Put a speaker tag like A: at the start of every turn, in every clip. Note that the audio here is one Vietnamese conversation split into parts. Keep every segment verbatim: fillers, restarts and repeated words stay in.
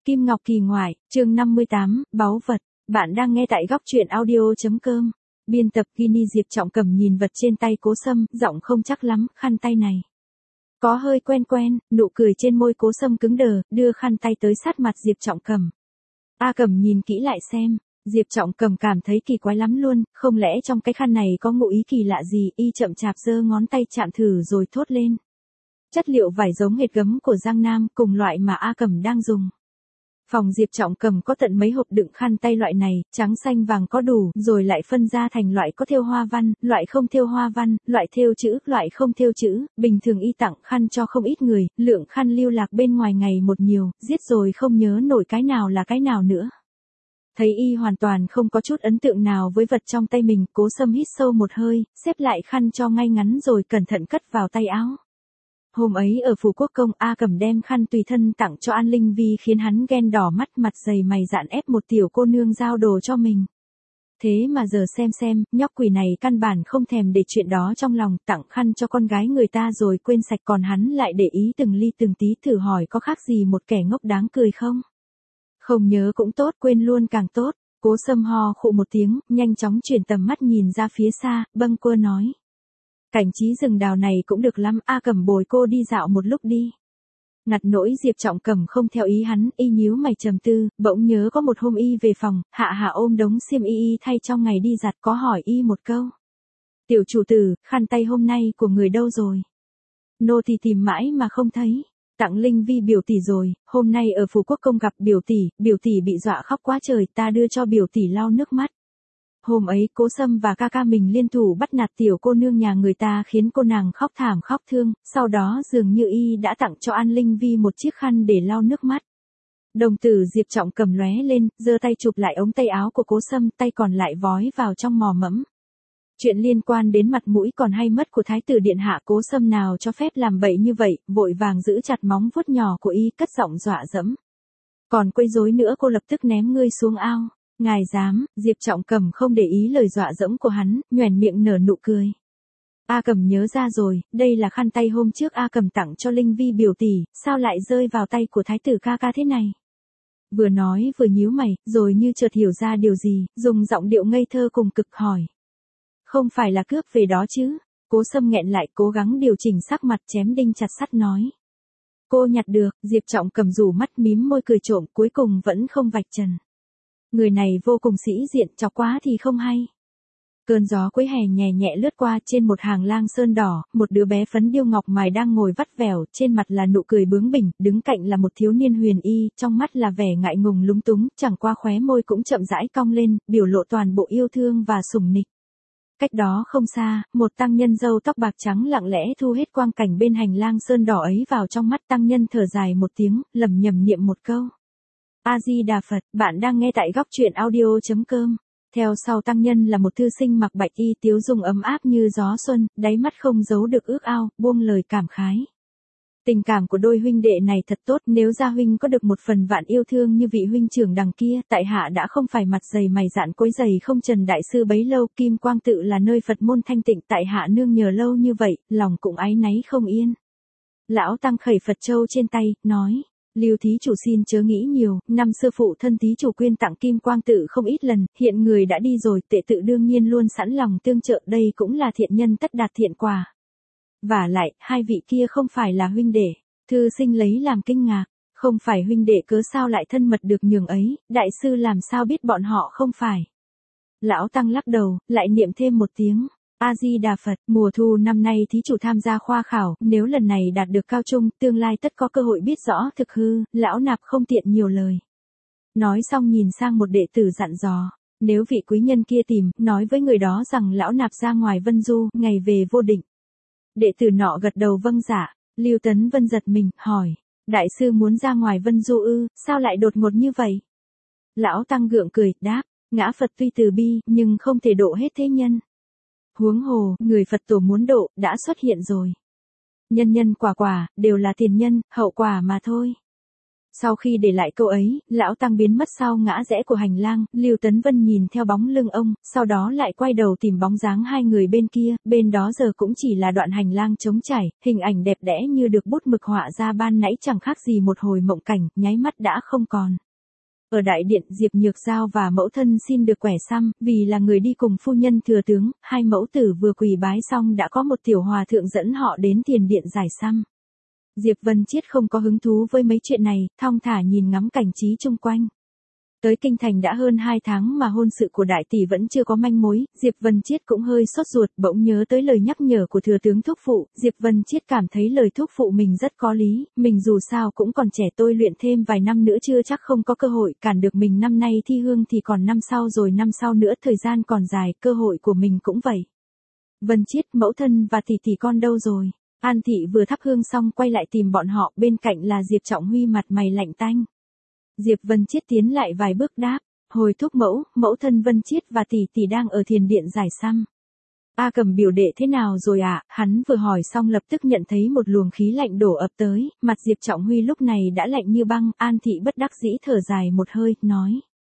A: Kim Ngọc Kỳ ngoại, chương năm mươi tám, báu vật. Bạn đang nghe tại góc truyện audio.com. Biên tập Guinea. Diệp Trọng Cầm nhìn vật trên tay Cố Sâm, giọng không chắc lắm, khăn tay này có hơi quen quen, nụ cười trên môi Cố Sâm cứng đờ, đưa khăn tay tới sát mặt Diệp Trọng Cầm. A Cầm nhìn kỹ lại xem, Diệp Trọng Cầm cảm thấy kỳ quái lắm luôn, không lẽ trong cái khăn này có ngụ ý kỳ lạ gì, y chậm chạp giơ ngón tay chạm thử rồi thốt lên. Chất liệu vải giống hệt gấm của Giang Nam, cùng loại mà A Cầm đang dùng. Phòng Diệp Trọng Cầm có tận mấy hộp đựng khăn tay loại này, trắng xanh vàng có đủ, rồi lại phân ra thành loại có thêu hoa văn, loại không thêu hoa văn, loại thêu chữ, loại không thêu chữ, bình thường y tặng khăn cho không ít người, lượng khăn lưu lạc bên ngoài ngày một nhiều, giết rồi không nhớ nổi cái nào là cái nào nữa. Thấy y hoàn toàn không có chút ấn tượng nào với vật trong tay mình, Cố Sâm hít sâu một hơi, xếp lại khăn cho ngay ngắn rồi cẩn thận cất vào tay áo. Hôm ấy ở Phủ Quốc Công, A Cầm đem khăn tùy thân tặng cho An Linh Vi khiến hắn ghen đỏ mắt, mặt dày mày dạn ép một tiểu cô nương giao đồ cho mình. Thế mà giờ xem xem, nhóc quỷ này căn bản không thèm để chuyện đó trong lòng, tặng khăn cho con gái người ta rồi quên sạch, còn hắn lại để ý từng ly từng tí, thử hỏi có khác gì một kẻ ngốc đáng cười không? Không nhớ cũng tốt, quên luôn càng tốt. Cố Sâm ho khụ một tiếng, nhanh chóng chuyển tầm mắt nhìn ra phía xa, bâng quơ nói. Cảnh trí rừng đào này cũng được lắm, A Cầm bồi cô đi dạo một lúc đi. Ngặt nỗi Diệp Trọng Cầm không theo ý hắn, y nhíu mày trầm tư, bỗng nhớ có một hôm y về phòng, hạ hạ ôm đống xiêm y y thay trong ngày đi giặt, có hỏi y một câu. Tiểu chủ tử, khăn tay hôm nay của người đâu rồi? Nô thì tìm mãi mà không thấy. Tặng Linh Vi biểu tỷ rồi, hôm nay ở Phủ Quốc Công gặp biểu tỷ, biểu tỷ bị dọa khóc quá trời, ta đưa cho biểu tỷ lau nước mắt. Hôm ấy Cố Sâm và ca ca mình liên thủ bắt nạt tiểu cô nương nhà người ta khiến cô nàng khóc thảm khóc thương, sau đó dường như y đã tặng cho An Linh Vi một chiếc khăn để lau nước mắt. Đồng tử Diệp Trọng Cầm lóe lên, giơ tay chụp lại ống tay áo của Cố Sâm, tay còn lại vói vào trong mò mẫm. Chuyện liên quan đến mặt mũi còn hay mất của Thái tử điện hạ, Cố Sâm nào cho phép làm bậy như vậy, vội vàng giữ chặt móng vuốt nhỏ của y, cất giọng dọa dẫm. Còn quấy rối nữa cô lập tức ném ngươi xuống ao. Ngài dám? Diệp Trọng Cầm không để ý lời dọa dẫm của hắn, nhoẻn miệng nở nụ cười. A Cầm nhớ ra rồi, đây là khăn tay hôm trước A Cầm tặng cho Linh Vi biểu tỷ, sao lại rơi vào tay của Thái tử ca ca thế này? Vừa nói vừa nhíu mày, rồi như chợt hiểu ra điều gì, dùng giọng điệu ngây thơ cùng cực hỏi. Không phải là cướp về đó chứ? Cố Sâm nghẹn lại, cố gắng điều chỉnh sắc mặt, chém đinh chặt sắt nói. Cô nhặt được. Diệp Trọng Cầm rủ mắt mím môi cười trộm, cuối cùng vẫn không vạch trần. Người này vô cùng sĩ diện, chọc quá thì không hay. Cơn gió cuối hè nhẹ nhẹ lướt qua, trên một hàng lang sơn đỏ, một đứa bé phấn điêu ngọc mài đang ngồi vắt vẻo, trên mặt là nụ cười bướng bỉnh, đứng cạnh là một thiếu niên huyền y, trong mắt là vẻ ngại ngùng lúng túng, chẳng qua khóe môi cũng chậm rãi cong lên, biểu lộ toàn bộ yêu thương và sủng nịch. Cách đó không xa, một tăng nhân râu tóc bạc trắng lặng lẽ thu hết quang cảnh bên hành lang sơn đỏ ấy vào trong mắt, tăng nhân thở dài một tiếng, lẩm nhẩm niệm một câu. A Di Đà Phật. Bạn đang nghe tại góc truyện audio.com. Theo sau tăng nhân là một thư sinh mặc bạch y, tiếu dung ấm áp như gió xuân, đáy mắt không giấu được ước ao, buông lời cảm khái. Tình cảm của đôi huynh đệ này thật tốt, nếu gia huynh có được một phần vạn yêu thương như vị huynh trưởng đằng kia, tại hạ đã không phải mặt dày mày dạn quấy giày không trần đại sư bấy lâu. Kim Quang tự là nơi Phật môn thanh tịnh, tại hạ nương nhờ lâu như vậy, lòng cũng áy náy không yên. Lão tăng khẩy Phật châu trên tay, nói. Lưu thí chủ xin chớ nghĩ nhiều, năm sư phụ thân thí chủ quyên tặng Kim Quang tự không ít lần, hiện người đã đi rồi, tệ tự đương nhiên luôn sẵn lòng tương trợ, đây cũng là thiện nhân tất đạt thiện quả. Vả lại, hai vị kia không phải là huynh đệ. Thư sinh lấy làm kinh ngạc, không phải huynh đệ cớ sao lại thân mật được nhường ấy, đại sư làm sao biết bọn họ không phải. Lão tăng lắc đầu, lại niệm thêm một tiếng. A Di Đà Phật. Mùa thu năm nay thí chủ tham gia khoa khảo, nếu lần này đạt được cao trung, tương lai tất có cơ hội biết rõ thực hư, lão nạp không tiện nhiều lời. Nói xong nhìn sang một đệ tử dặn dò, nếu vị quý nhân kia tìm, nói với người đó rằng lão nạp ra ngoài Vân Du, ngày về vô định. Đệ tử nọ gật đầu vâng dạ. Lưu Tấn Vân giật mình, hỏi, đại sư muốn ra ngoài Vân Du ư, sao lại đột ngột như vậy? Lão tăng gượng cười, đáp, ngã Phật tuy từ bi, nhưng không thể độ hết thế nhân. Huống hồ, người Phật tổ muốn độ, đã xuất hiện rồi. Nhân nhân quả quả, đều là tiền nhân, hậu quả mà thôi. Sau khi để lại câu ấy, lão tăng biến mất sau ngã rẽ của hành lang, Lưu Tấn Vân nhìn theo bóng lưng ông, sau đó lại quay đầu tìm bóng dáng hai người bên kia, bên đó giờ cũng chỉ là đoạn hành lang trống trải, hình ảnh đẹp đẽ như được bút mực họa ra ban nãy chẳng khác gì một hồi mộng cảnh, nháy mắt đã không còn. Ở đại điện, Diệp Nhược Giao và mẫu thân xin được quẻ xăm, vì là người đi cùng phu nhân thừa tướng, hai mẫu tử vừa quỳ bái xong đã có một tiểu hòa thượng dẫn họ đến tiền điện giải xăm. Diệp Vân Chiết không có hứng thú với mấy chuyện này, thong thả nhìn ngắm cảnh trí chung quanh. Tới kinh thành đã hơn hai tháng mà hôn sự của đại tỷ vẫn chưa có manh mối, Diệp Vân Chiết cũng hơi sốt ruột, bỗng nhớ tới lời nhắc nhở của thừa tướng thúc phụ, Diệp Vân Chiết cảm thấy lời thúc phụ mình rất có lý, mình dù sao cũng còn trẻ, tôi luyện thêm vài năm nữa chưa chắc không có cơ hội, cản được mình năm nay thi hương thì còn năm sau rồi năm sau nữa, thời gian còn dài, cơ hội của mình cũng vậy. Vân Chiết, mẫu thân và tỷ tỷ con đâu rồi? An Thị vừa thắp hương xong quay lại tìm bọn họ, bên cạnh là Diệp Trọng Huy mặt mày lạnh tanh. Diệp Vân Chiết tiến lại vài bước đáp, hồi thúc mẫu, mẫu thân Vân Chiết và tỷ tỷ đang ở thiền điện giải xăm. A Cầm biểu đệ thế nào rồi ạ? À? Hắn vừa hỏi xong lập tức nhận thấy một luồng khí lạnh đổ ập tới, mặt Diệp Trọng Huy lúc này đã lạnh như băng, An Thị bất đắc dĩ thở dài một hơi, nói.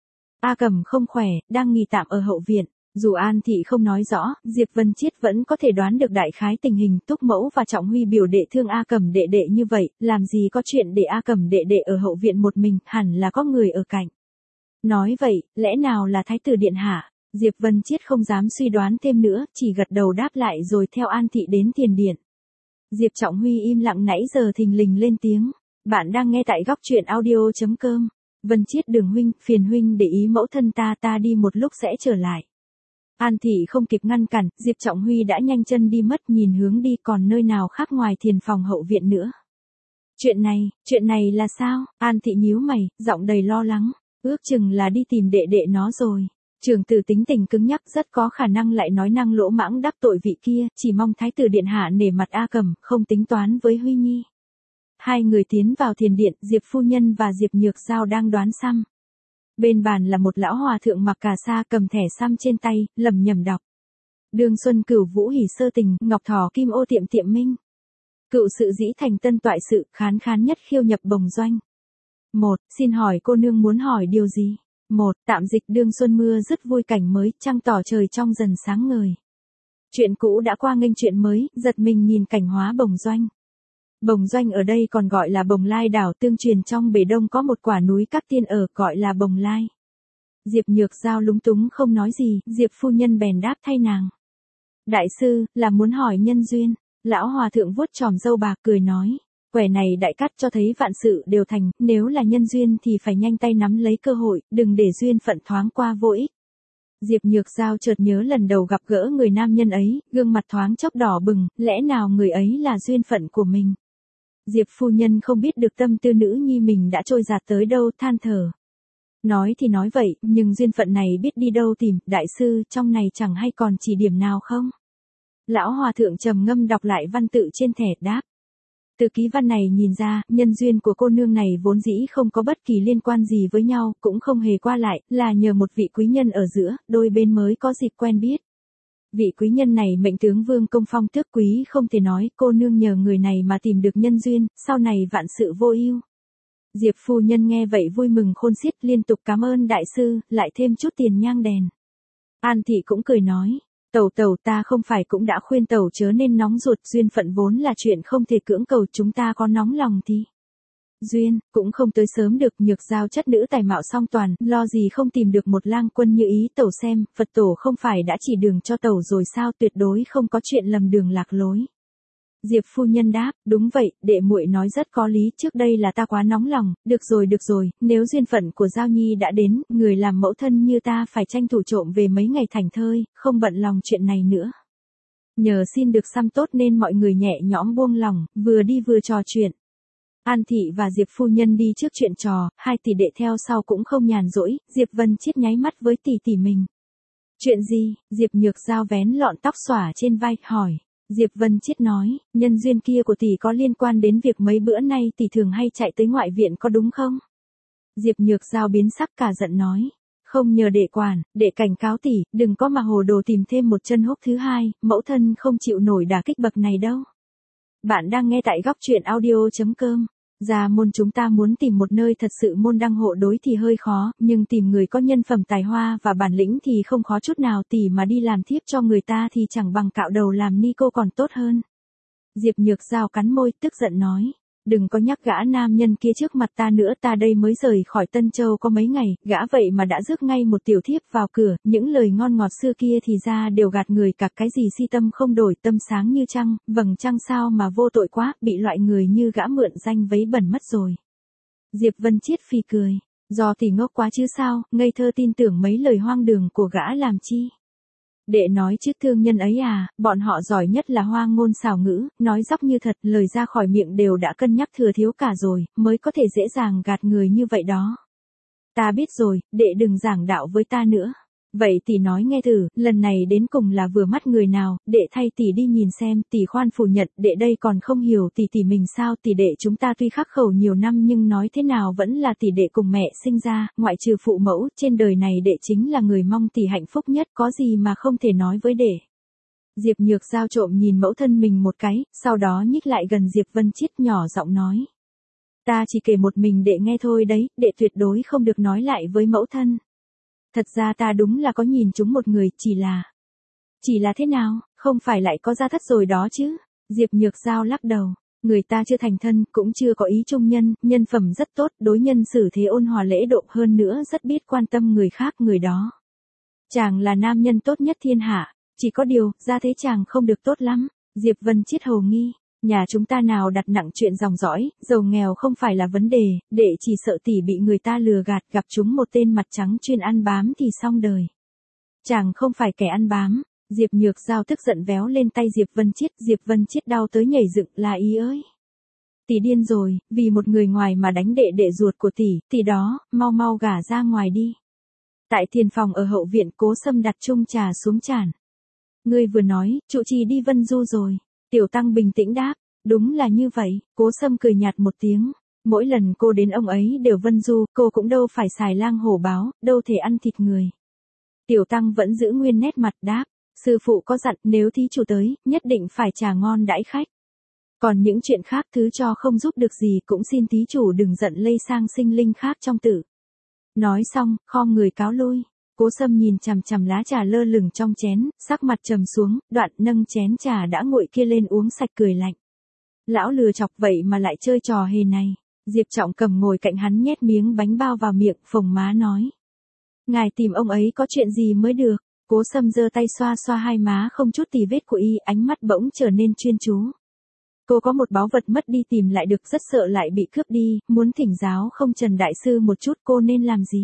A: A Cầm không khỏe, đang nghỉ tạm ở hậu viện. Dù An Thị không nói rõ, Diệp Vân Chiết vẫn có thể đoán được đại khái tình hình, Túc Mẫu và Trọng Huy biểu đệ thương A Cầm đệ đệ như vậy, làm gì có chuyện để A Cầm đệ đệ ở hậu viện một mình, hẳn là có người ở cạnh. Nói vậy, lẽ nào là Thái tử điện hạ? Diệp Vân Chiết không dám suy đoán thêm nữa, chỉ gật đầu đáp lại rồi theo An Thị đến tiền điện. Diệp Trọng Huy im lặng nãy giờ thình lình lên tiếng, bạn đang nghe tại góc truyện audio chấm com. Vân Chiết Đường huynh, phiền huynh để ý mẫu thân ta, ta đi một lúc sẽ trở lại. An Thị không kịp ngăn cản, Diệp Trọng Huy đã nhanh chân đi mất, nhìn hướng đi, còn nơi nào khác ngoài thiền phòng hậu viện nữa. Chuyện này, chuyện này là sao? An Thị nhíu mày, giọng đầy lo lắng, ước chừng là đi tìm đệ đệ nó rồi. Trưởng tử tính tình cứng nhắc, rất có khả năng lại nói năng lỗ mãng đắc tội vị kia, chỉ mong Thái tử điện hạ nể mặt A Cầm, không tính toán với Huy Nhi. Hai người tiến vào thiền điện, Diệp phu nhân và Diệp Nhược Giao đang đoán xăm. Bên bàn là một lão hòa thượng mặc cà sa cầm thẻ xăm trên tay, lẩm nhẩm đọc. Đường Xuân Cửu Vũ hỉ sơ tình, Ngọc Thỏ Kim Ô tiệm tiệm minh. Cựu sự dĩ thành tân toại sự, khán khán nhất khiêu nhập bồng doanh. Một, xin hỏi cô nương muốn hỏi điều gì? Một, tạm dịch Đường Xuân mưa rất vui cảnh mới, trăng tỏ trời trong dần sáng ngời. Chuyện cũ đã qua nghênh chuyện mới, giật mình nhìn cảnh hóa bồng doanh. Bồng doanh ở đây còn gọi là Bồng Lai đảo, tương truyền trong bể đông có một quả núi các tiên ở, gọi là Bồng Lai. Diệp Nhược Giao lúng túng không nói gì, Diệp phu nhân bèn đáp thay nàng. Đại sư, là muốn hỏi nhân duyên. Lão hòa thượng vuốt tròm râu bạc cười nói. Quẻ này đại cát cho thấy vạn sự đều thành, nếu là nhân duyên thì phải nhanh tay nắm lấy cơ hội, đừng để duyên phận thoáng qua vô ích. Diệp Nhược Giao chợt nhớ lần đầu gặp gỡ người nam nhân ấy, gương mặt thoáng chốc đỏ bừng, lẽ nào người ấy là duyên phận của mình. Diệp phu nhân không biết được tâm tư nữ nhi mình đã trôi dạt tới đâu, than thở. Nói thì nói vậy, nhưng duyên phận này biết đi đâu tìm, đại sư, trong này chẳng hay còn chỉ điểm nào không? Lão hòa thượng trầm ngâm đọc lại văn tự trên thẻ đáp. Từ ký văn này nhìn ra, nhân duyên của cô nương này vốn dĩ không có bất kỳ liên quan gì với nhau, cũng không hề qua lại, là nhờ một vị quý nhân ở giữa, đôi bên mới có dịp quen biết. Vị quý nhân này mệnh tướng vương công phong tước quý không thể nói, cô nương nhờ người này mà tìm được nhân duyên, sau này vạn sự vô ưu. Diệp phu nhân nghe vậy vui mừng khôn xiết, liên tục cảm ơn đại sư, lại thêm chút tiền nhang đèn. An Thị cũng cười nói, tẩu tẩu ta không phải cũng đã khuyên tẩu chớ nên nóng ruột, duyên phận vốn là chuyện không thể cưỡng cầu, chúng ta có nóng lòng thì. Duyên, cũng không tới sớm được, Nhược Giao chất nữ tài mạo song toàn, lo gì không tìm được một lang quân như ý tẩu xem, Phật tổ không phải đã chỉ đường cho tẩu rồi sao, tuyệt đối không có chuyện lầm đường lạc lối. Diệp phu nhân đáp, đúng vậy, đệ muội nói rất có lý, trước đây là ta quá nóng lòng, được rồi được rồi, nếu duyên phận của Giao Nhi đã đến, người làm mẫu thân như ta phải tranh thủ trộm về mấy ngày thảnh thơi, không bận lòng chuyện này nữa. Nhờ xin được xăm tốt nên mọi người nhẹ nhõm buông lòng, vừa đi vừa trò chuyện. An Thị và Diệp phu nhân đi trước chuyện trò, hai tỷ đệ theo sau cũng không nhàn rỗi, Diệp Vân Chiết nháy mắt với tỷ tỷ mình. Chuyện gì? Diệp Nhược Giao vén lọn tóc xõa trên vai, hỏi. Diệp Vân Chiết nói, nhân duyên kia của tỷ có liên quan đến việc mấy bữa nay tỷ thường hay chạy tới ngoại viện có đúng không? Diệp Nhược Giao biến sắc cả giận nói, không nhờ đệ quản, đệ cảnh cáo tỷ, đừng có mà hồ đồ tìm thêm một chân hốc thứ hai, mẫu thân không chịu nổi đả kích bậc này đâu. Bạn đang nghe tại góc truyện audio chấm com. Gia môn chúng ta muốn tìm một nơi thật sự môn đăng hộ đối thì hơi khó, nhưng tìm người có nhân phẩm tài hoa và bản lĩnh thì không khó chút nào, tỷ mà đi làm thiếp cho người ta thì chẳng bằng cạo đầu làm ni cô còn tốt hơn. Diệp Nhược Giao cắn môi, tức giận nói. Đừng có nhắc gã nam nhân kia trước mặt ta nữa, ta đây mới rời khỏi Tân Châu có mấy ngày, gã vậy mà đã rước ngay một tiểu thiếp vào cửa, những lời ngon ngọt xưa kia thì ra đều gạt người cả, cái gì si tâm không đổi, tâm sáng như trăng, vầng trăng sao mà vô tội quá, bị loại người như gã mượn danh vấy bẩn mất rồi. Diệp Vân Chiết phì cười, do tỷ ngốc quá chứ sao, ngây thơ tin tưởng mấy lời hoang đường của gã làm chi. Đệ nói chứ thương nhân ấy à, bọn họ giỏi nhất là hoa ngôn xảo ngữ, nói dóc như thật, lời ra khỏi miệng đều đã cân nhắc thừa thiếu cả rồi, mới có thể dễ dàng gạt người như vậy đó. Ta biết rồi, đệ đừng giảng đạo với ta nữa. Vậy tỷ nói nghe thử, lần này đến cùng là vừa mắt người nào, đệ thay tỷ đi nhìn xem, tỷ khoan phủ nhận, đệ đây còn không hiểu tỷ tỷ mình sao, tỷ đệ chúng ta tuy khắc khẩu nhiều năm nhưng nói thế nào vẫn là tỷ đệ cùng mẹ sinh ra, ngoại trừ phụ mẫu, trên đời này đệ chính là người mong tỷ hạnh phúc nhất, có gì mà không thể nói với đệ. Diệp Nhược Giao trộm nhìn mẫu thân mình một cái, sau đó nhích lại gần Diệp Vân Chiết nhỏ giọng nói. Ta chỉ kể một mình đệ nghe thôi đấy, đệ tuyệt đối không được nói lại với mẫu thân. Thật ra ta đúng là có nhìn chúng một người, chỉ là... Chỉ là thế nào, không phải lại có gia thất rồi đó chứ? Diệp Nhược Giao lắc đầu, người ta chưa thành thân, cũng chưa có ý chung nhân, nhân phẩm rất tốt, đối nhân xử thế ôn hòa lễ độ, hơn nữa rất biết quan tâm người khác, người đó. Chàng là nam nhân tốt nhất thiên hạ, chỉ có điều, ra thế chàng không được tốt lắm. Diệp Vân Chiết hồ nghi. Nhà chúng ta nào đặt nặng chuyện dòng dõi, giàu nghèo không phải là vấn đề, đệ chỉ sợ tỷ bị người ta lừa gạt, gặp chúng một tên mặt trắng chuyên ăn bám thì xong đời. Chàng không phải kẻ ăn bám. Diệp Nhược Giao tức giận véo lên tay Diệp Vân Chiết, Diệp Vân Chiết đau tới nhảy dựng, là ý ơi. Tỷ điên rồi, vì một người ngoài mà đánh đệ đệ ruột của tỷ, tỷ đó, mau mau gả ra ngoài đi. Tại thiền phòng ở hậu viện, Cố Sâm đặt chung trà xuống tràn. Ngươi vừa nói, trụ trì đi Vân Du rồi. Tiểu Tăng bình tĩnh đáp, đúng là như vậy. Cố Sâm cười nhạt một tiếng, mỗi lần cô đến ông ấy đều Vân Du, cô cũng đâu phải xài lang hổ báo, đâu thể ăn thịt người. Tiểu Tăng vẫn giữ nguyên nét mặt đáp, sư phụ có dặn nếu thí chủ tới, nhất định phải trà ngon đãi khách. Còn những chuyện khác thứ cho không giúp được gì cũng xin thí chủ đừng giận lây sang sinh linh khác trong tử. Nói xong, khom người cáo lui. Cố Sâm nhìn chằm chằm lá trà lơ lửng trong chén, sắc mặt trầm xuống, đoạn nâng chén trà đã nguội kia lên uống sạch cười lạnh. Lão lừa chọc vậy mà lại chơi trò hề này. Diệp Trọng Cầm ngồi cạnh hắn nhét miếng bánh bao vào miệng, phồng má nói. Ngài tìm ông ấy có chuyện gì mới được. Cố Sâm giơ tay xoa xoa hai má không chút tì vết của y, ánh mắt bỗng trở nên chuyên chú. Cô có một báu vật mất đi tìm lại được, rất sợ lại bị cướp đi, muốn thỉnh giáo không Trần Đại Sư một chút, cô nên làm gì?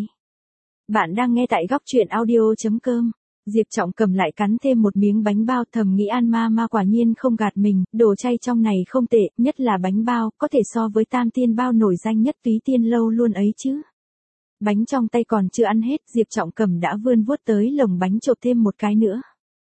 A: Bạn đang nghe tại góc truyện audio chấm com. Diệp Trọng Cầm lại cắn thêm một miếng bánh bao, thầm nghĩ An Ma Ma quả nhiên không gạt mình, đồ chay trong này không tệ, nhất là bánh bao, có thể so với tam tiên bao nổi danh nhất Túy Tiên Lâu luôn ấy chứ. Bánh trong tay còn chưa ăn hết, Diệp Trọng Cầm đã vươn vuốt tới lồng bánh chộp thêm một cái nữa.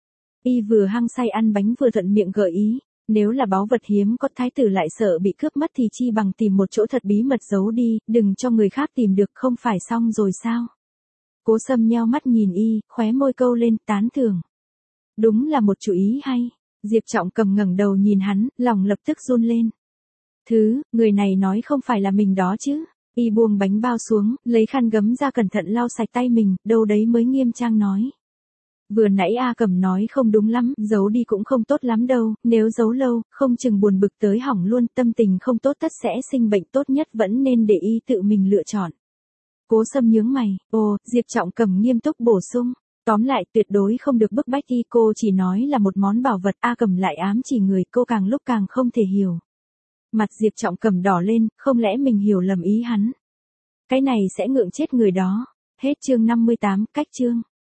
A: Y vừa hăng say ăn bánh vừa thuận miệng gợi ý, nếu là báu vật hiếm có thái tử lại sợ bị cướp mất thì chi bằng tìm một chỗ thật bí mật giấu đi, đừng cho người khác tìm được, không phải xong rồi sao? Cố Sâm nheo mắt nhìn y, khóe môi câu lên, tán thưởng. Đúng là một chủ ý hay. Diệp Trọng Cầm ngẩng đầu nhìn hắn, lòng lập tức run lên. Thứ, người này nói không phải là mình đó chứ. Y buông bánh bao xuống, lấy khăn gấm ra cẩn thận lau sạch tay mình, đâu đấy mới nghiêm trang nói. Vừa nãy A Cầm nói không đúng lắm, giấu đi cũng không tốt lắm đâu, nếu giấu lâu, không chừng buồn bực tới hỏng luôn, tâm tình không tốt tất sẽ sinh bệnh, tốt nhất vẫn nên để y tự mình lựa chọn. Cố Sâm nhướng mày, ồ, Diệp Trọng Cầm nghiêm túc bổ sung. Tóm lại, tuyệt đối không được bức bách y, cô chỉ nói là một món bảo vật, A Cầm lại ám chỉ người, cô càng lúc càng không thể hiểu. Mặt Diệp Trọng Cầm đỏ lên, không lẽ mình hiểu lầm ý hắn. Cái này sẽ ngượng chết người đó. Hết chương năm mươi tám, cách chương.